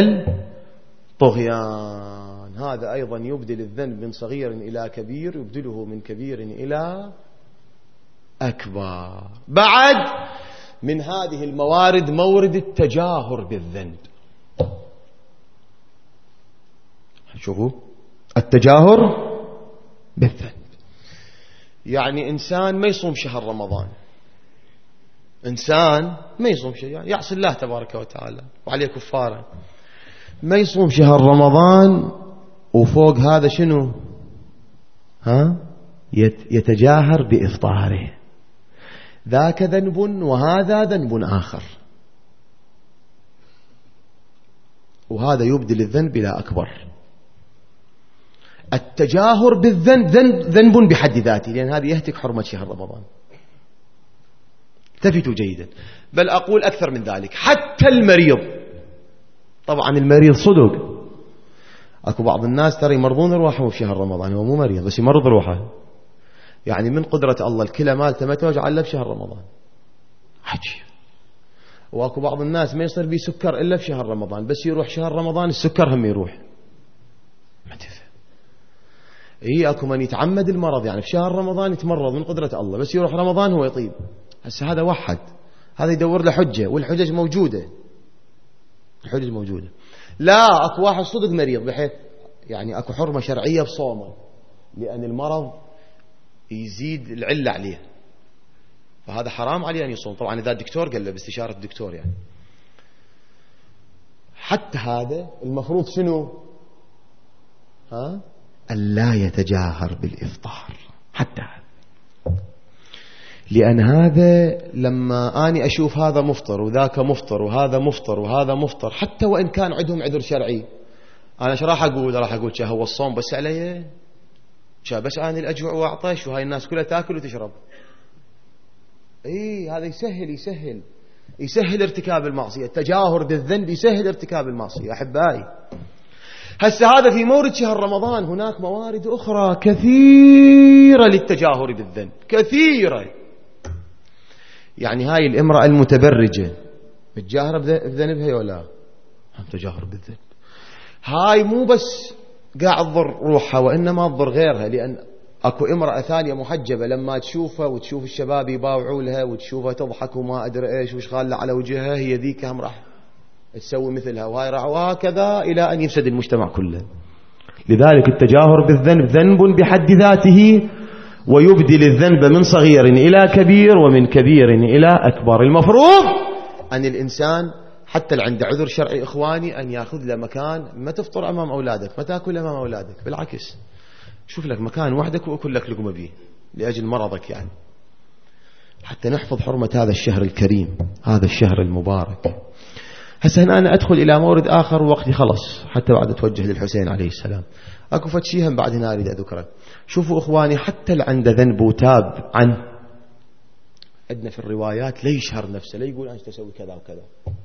الطغيان، هذا أيضا يبدل الذنب من صغير إلى كبير، يبدله من كبير إلى أكبر. بعد من هذه الموارد مورد التجاهر بالذنب. شوفوا التجاهر بالذنب، يعني إنسان ما يصوم شهر رمضان، إنسان ما يصوم شيء، يعني يعصي الله تبارك وتعالى وعليه كفارة، ما يصوم شهر رمضان، وفوق هذا شنو؟ يتجاهر بإفطاره، ذاك ذنب وهذا ذنب آخر، وهذا يبدل الذنب إلى أكبر. التجاهر بالذنب ذنب بحد ذاته، لأن هذا يهتك حرمة شهر رمضان. التفتوا جيدا، بل أقول أكثر من ذلك، حتى المريض، طبعا المريض صدق، أكو بعض الناس ترى يمرضون روحهم في شهر رمضان، هو مو مريض بس يمرض روحه، يعني من قدرة الله الكلى مالته ما توجع إلا بشهر رمضان، عجيب. واكو بعض الناس ما يصير بيه سكر إلا في شهر رمضان، بس يروح شهر رمضان السكر هم يروح، ما تفهم. اكو من يتعمد المرض، يعني في شهر رمضان يتمرض من قدرة الله، بس يروح رمضان هو يطيب. هسه هذا وحد، هذا يدور له حجة، والحجج موجودة، الحجج موجودة. لا، اكو واحد صدق مريض بحيث يعني اكو حرمة شرعية بصومه، لأن المرض يزيد العلة عليه، فهذا حرام عليه أن يصوم. طبعا إذا الدكتور قال له باستشارة الدكتور، يعني حتى هذا المفروض شنو؟ ألا يتجاهر بالإفطار، حتى هذا، لأن هذا لما أني أشوف هذا مفطر وذاك مفطر وهذا مفطر وهذا مفطر، حتى وإن كان عندهم عذر شرعي، أنا شو راح أقول؟ راح أقول هو الصوم بس عليه، بس أنا الأجوع وأعطش، وهاي الناس كلها تأكل وتشرب. هذا يسهل ارتكاب المعصية، التجاهر بالذنب يسهل ارتكاب المعصية. أحبائي، هسه هذا في مورد شهر رمضان، هناك موارد أخرى كثيرة للتجاهر بالذنب، كثيرة. يعني هاي الامرأة المتبرجة متجاهرة بذنبها ولا تجاهر بالذنب؟ هاي مو بس قاعد تضر روحها، وإنما تضر غيرها، لأن أكو امرأة ثانية محجبة لما تشوفها وتشوف الشباب يباوعوا لها وتشوفها تضحك وما أدري إيش وش خالة على وجهها، هي ذيك هم راح تسوي مثلها، وهاي راح وهكذا إلى أن يفسد المجتمع كله. لذلك التجاهر بالذنب ذنب بحد ذاته، ويبدل الذنب من صغير إلى كبير ومن كبير إلى أكبر. المفروض أن الإنسان حتى اللي عنده عذر شرعي إخواني أن يأخذ له مكان، ما تفطر أمام أولادك، ما تأكل أمام أولادك، بالعكس شوف لك مكان وحدك وأكل لك لقمة به لأجل مرضك، يعني حتى نحفظ حرمة هذا الشهر الكريم، هذا الشهر المبارك. هسه أنا أدخل إلى مورد آخر، وقتي خلص حتى بعد أتوجه للحسين عليه السلام. أكو فتشيهم بعد هنا أريد أذكره. شوفوا إخواني، حتى اللي عنده ذنب وتاب عنه، عندنا في الروايات لا يشهر نفسه، لا يقول أنت تسوي كذا وكذا،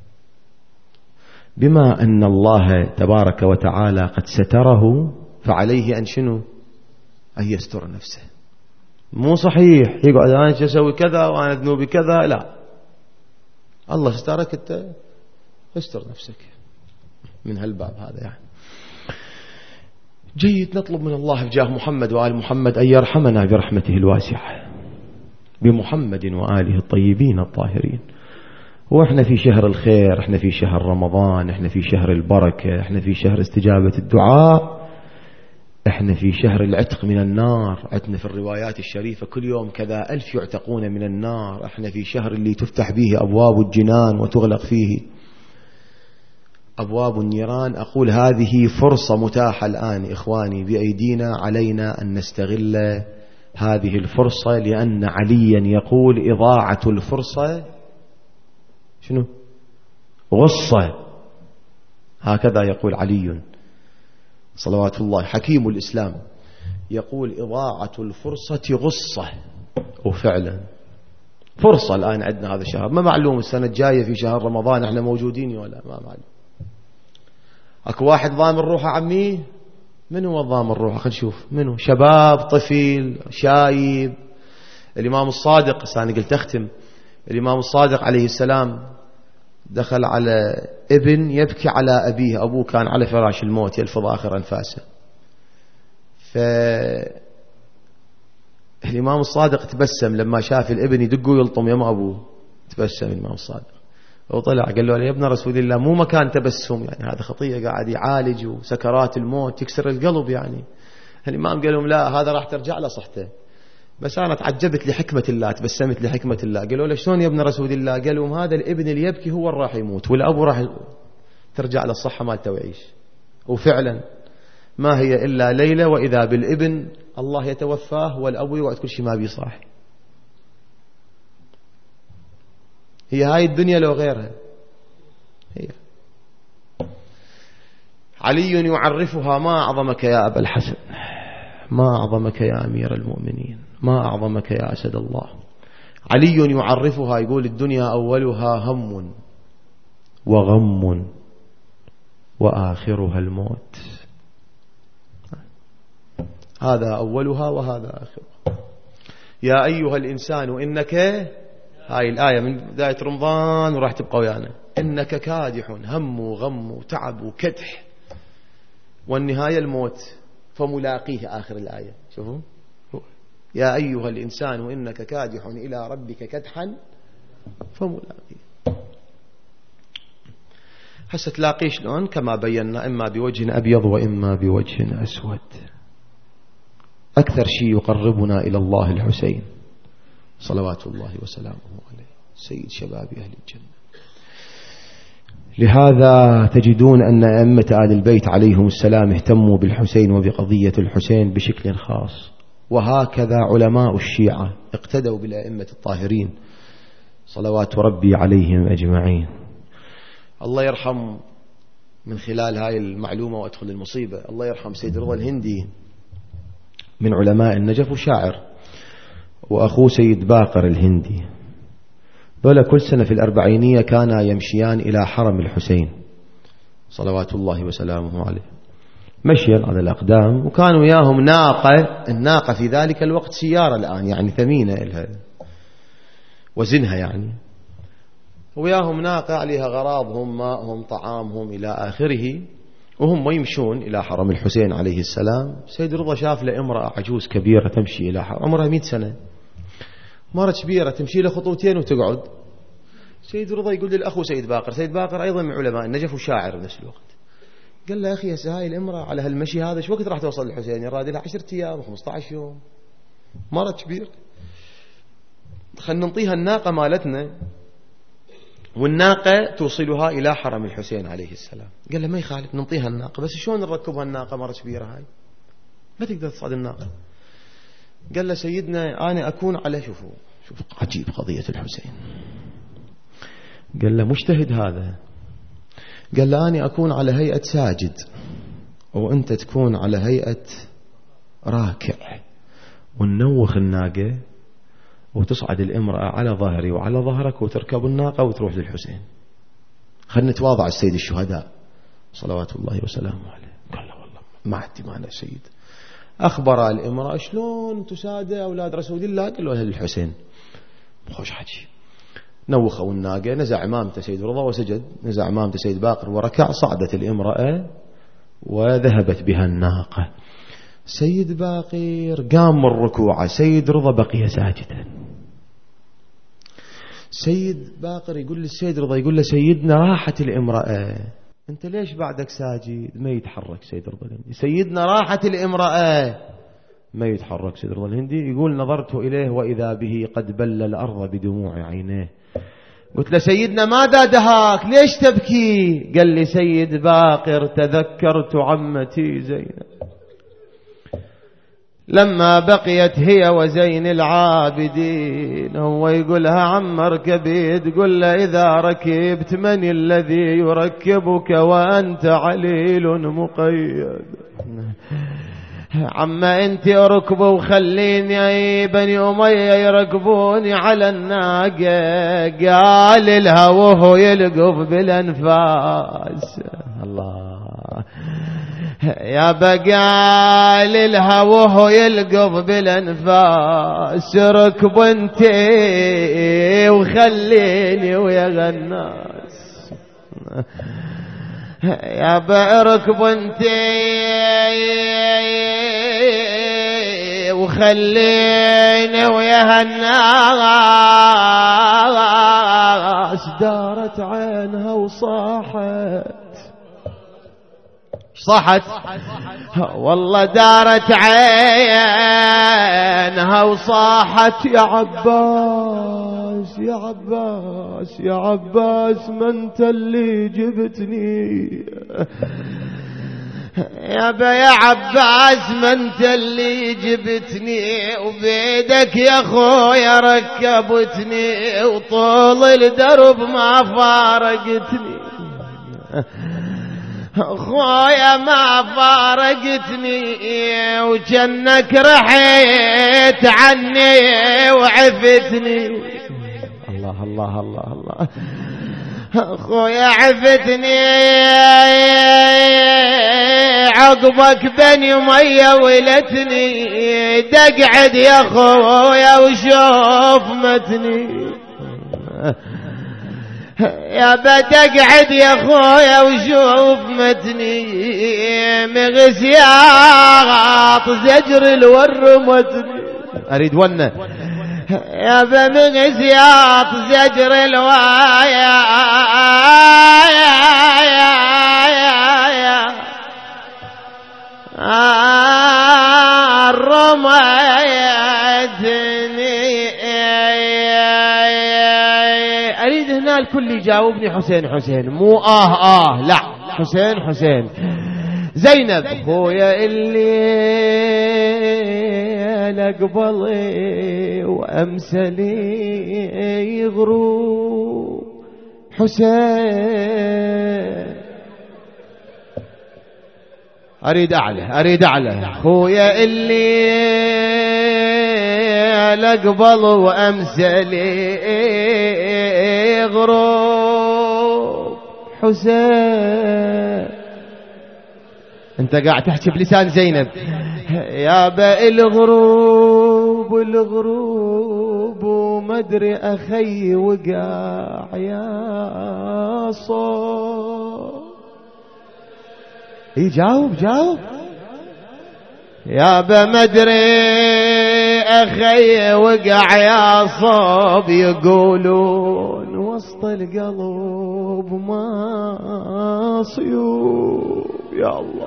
بما أن الله تبارك وتعالى قد ستره، فعليه أن شنو؟ أن يستر نفسه. مو صحيح يقعد أنا أسوي كذا وأنا ذنوبي كذا، لا، الله سترك، أنت استر نفسك من هالباب هذا. يعني جيد نطلب من الله بجاه محمد وآل محمد أن يرحمنا برحمته الواسعة، بمحمد وآله الطيبين الطاهرين. وإحنا في شهر الخير، إحنا في شهر رمضان، إحنا في شهر البركة، إحنا في شهر استجابة الدعاء، إحنا في شهر العتق من النار. عندنا في الروايات الشريفة كل يوم كذا 1000 يعتقون من النار. إحنا في شهر اللي تفتح به أبواب الجنان وتغلق فيه أبواب النيران. أقول هذه فرصة متاحة الآن إخواني بأيدينا، علينا أن نستغل هذه الفرصة، لأن عليا يقول إضاعة الفرصة شنو؟ غصة. هكذا يقول علي صلوات الله حكيم الإسلام، يقول إضاعة الفرصة غصة. وفعلا فرصة الآن عندنا هذا الشهر، ما معلوم السنة الجاية في شهر رمضان احنا موجودين ولا ما معلوم. اكو واحد ضامن روحه عمي؟ من هو ضامن روحه؟ خلينا نشوف منه. شباب، طفل، شايب. الإمام الصادق، سأنا قلت أختم، الإمام الصادق عليه السلام دخل على ابن يبكي على أبيه، أبوه كان على فراش الموت يلفظ آخر أنفاسه. فالإمام الصادق تبسم لما شاف الابن يدق ويلطم يم أبوه، تبسم الإمام الصادق وطلع قال له يا ابن رسول الله مو مكان تبسم، يعني هذا خطية، قاعد يعالج وسكرات الموت تكسر القلب. يعني الإمام قال لهم لا، هذا راح ترجع له صحته. بس أنا تعجبت لحكمة الله، تبسمت لحكمة الله. قالوا له شلون يا ابن رسول الله؟ قال لهم هذا الابن اللي يبكي هو اللي راح يموت، والأبو راح ترجع له الصحة مالته ويعيش. وفعلا ما هي إلا ليلة وإذا بالابن الله يتوفاه والأبو يوعد كل شيء ما بيصاح. هي هاي الدنيا لو غيرها. هي علي يعرفها: ما أعظمك يا أبا الحسن، ما أعظمك يا أمير المؤمنين، ما أعظمك يا أسد الله. علي يعرفها يقول الدنيا أولها هم وغم وآخرها الموت. هذا أولها وهذا آخرها. يا أيها الإنسان إنك، هاي الآية من بداية رمضان وراح تبقى ويانا، إنك كادح، هم وغم وتعب وكدح، والنهاية الموت فملاقيه. آخر الآية شوفوا، يا أيها الإنسان إنك كادح إلى ربك كدحا فملاقيه. هسه تلاقيه شلون؟ كما بينا، إما بوجه أبيض وإما بوجه أسود. أكثر شيء يقربنا إلى الله الحسين صلوات الله وسلامه عليه، سيد شباب أهل الجنة. لهذا تجدون أن أئمة آل البيت عليهم السلام اهتموا بالحسين وبقضية الحسين بشكل خاص، وهكذا علماء الشيعة اقتدوا بالأئمة الطاهرين صلوات ربي عليهم أجمعين. الله يرحم، من خلال هاي المعلومة وأدخل المصيبة، الله يرحم سيد رضا الهندي من علماء النجف وشاعر، وأخوه سيد باقر الهندي. ذولا كل سنة في الأربعينية كانا يمشيان إلى حرم الحسين صلوات الله وسلامه عليه مشيا على الأقدام، وكانوا وياهم ناقة. الناقة في ذلك الوقت سيارة الآن، يعني ثمينة إلها وزنها، يعني وياهم ناقة عليها غراضهم، ماءهم، طعامهم إلى آخره، وهم يمشون إلى حرم الحسين عليه السلام. سيد رضا شاف لامرأة عجوز كبيرة تمشي إلى حرم، عمرها 100 سنة، مرة كبيرة تمشي له خطوتين وتقعد. سيد رضا يقول للأخو سيد باقر، سيد باقر أيضا من علماء النجف وشاعر بنفس الوقت، قال له يا أخي هسه هاي الامرأة على هالمشي هذا شو وقت راح توصل للحسين؟ يراد لها 10 أيام 15 يوم، مرة كبير. خلنا ننطيها الناقة مالتنا والناقة توصلها إلى حرم الحسين عليه السلام. قال له ما يخالف ننطيها الناقة، بس شلون نركبها الناقة مرة كبيرة هاي؟ ما تقدر تصعد الناقة. قال له سيدنا أنا أكون على، شوفوا عجيب قضية الحسين، قال له مجتهد هذا، قال له أنا أكون على هيئة ساجد وأنت تكون على هيئة راكع، وننوخ الناقة وتصعد الامرأة على ظهري وعلى ظهرك وتركب الناقة وتروح للحسين. خلنا نتواضع السيد الشهداء صلوات الله وسلامه عليه. قال له والله ما عندي مانع سيد. أخبر الامرأة شلون تسادة أولاد رسول الله؟ قال له للحسين. خوش حكي. نوخوا الناقة، نزع عمامته سيد رضا وسجد، نزع عمامته سيد باقر وركع، صعدت الامرأة وذهبت بها الناقة. سيد باقر قام من ركوعه، سيد رضا بقي ساجدا. سيد باقر يقول للسيد رضا، يقول له سيدنا راحت الامرأة، انت ليش بعدك ساجد؟ ما يتحرك سيد رضا الهندي. سيدنا راحت الامرأة، ما يتحرك سيد رضا الهندي. يقول نظرت إليه وإذا به قد بل الأرض بدموع عينيه، قلت له سيدنا ماذا دهاك ليش تبكي؟ قال لي سيد باقر تذكرت عمتي زينب لما بقيت هي وزين العابدين. هو يقولها عم اركبي، تقول له إذا ركبت من الذي يركبك وأنت عليل مقيد؟ عما انت اركبوا وخليني يا بني أمية يركبوني على الناقة. قال لها وهو يلقف بالأنفاس، الله يا بقال لها وهو يلقف بالأنفاس، ركب انتي وخليني ويا غناس. يا بركب انتي وخليني ويا الناس. دارت عينها وصاحت، صاحت والله دارت عينها وصاحت يا عباس يا عباس يا عباس ما انت اللي جبتني يا عباس ما انت اللي جبتني وبيدك يا خويا ركبتني وطول الدرب ما فارقتني. خويا ما فارقتني وجنك رحيت عني وعفتني. الله الله الله الله خويا عفتني عقبك بني أمية ولتني. دقعد يا خويا وشوف متني يا بتقعد يا خويا وشوف متني. مغسياط زجر الور متني أريد ونه يا بمغسياط زجر الوايا رميتني. أريد هنا الكل يجاوبني حسين حسين، مو لا حسين حسين. زينب خويا اللي لقبلي وأمسلي يغروب حسين. أريد أعلى خويا اللي لقبل وأمسلي غروب حسين. انت قاعد تحكي بلسان زينب يا با الغروب ومدري أخي وقع يا صوت. جاوب يا بمدري أخي وقع يا صوب. يقولون وسط القلب ما صيوب يا الله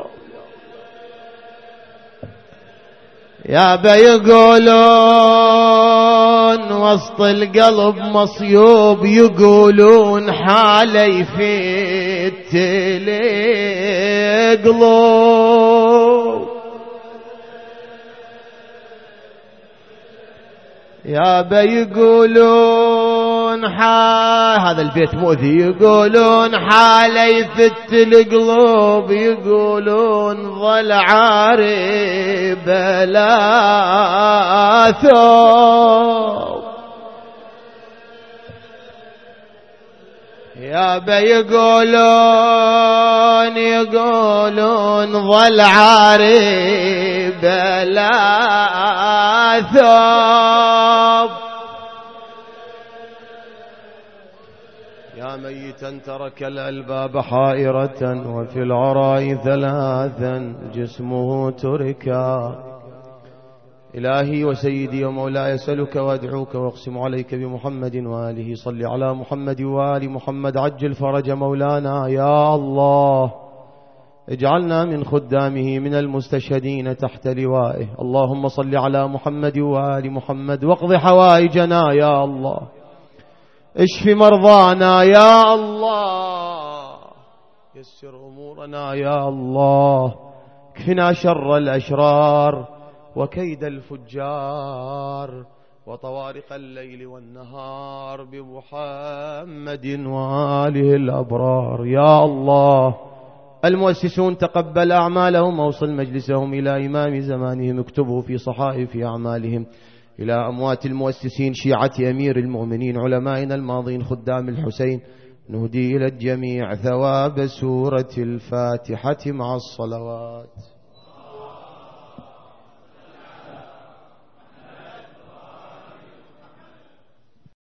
يا يقولون وسط القلب مصيوب. يقولون حالي في القلوب يا يقولون هذا البيت مؤذي. يقولون حالي في القلوب. يقولون ظل عاري بلا ثوب يا يقولون ظل عاري بلا ثوب. يا ميتا ترك الألباب حائرة وفي العراء ثلاثا جسمه تركا. إلهي وسيدي ومولاي أسألك وأدعوك وأقسم عليك بمحمد وآله صل على محمد وآل محمد عجل فرج مولانا يا الله. اجعلنا من خدامه من المستشهدين تحت لوائه. اللهم صل على محمد وآل محمد واقض حوائجنا يا الله. اشف مرضانا يا الله، يسر أمورنا يا الله، اكفنا شر الأشرار وكيد الفجار وطوارق الليل والنهار بمحمد وآله الأبرار يا الله. المؤسسون تقبل أعمالهم، أوصل مجلسهم إلى إمام زمانهم، اكتبه في صحائف أعمالهم. إلى أموات المؤسسين شيعة أمير المؤمنين علمائنا الماضين خدام الحسين، نهدي إلى الجميع ثواب سورة الفاتحة مع الصلوات.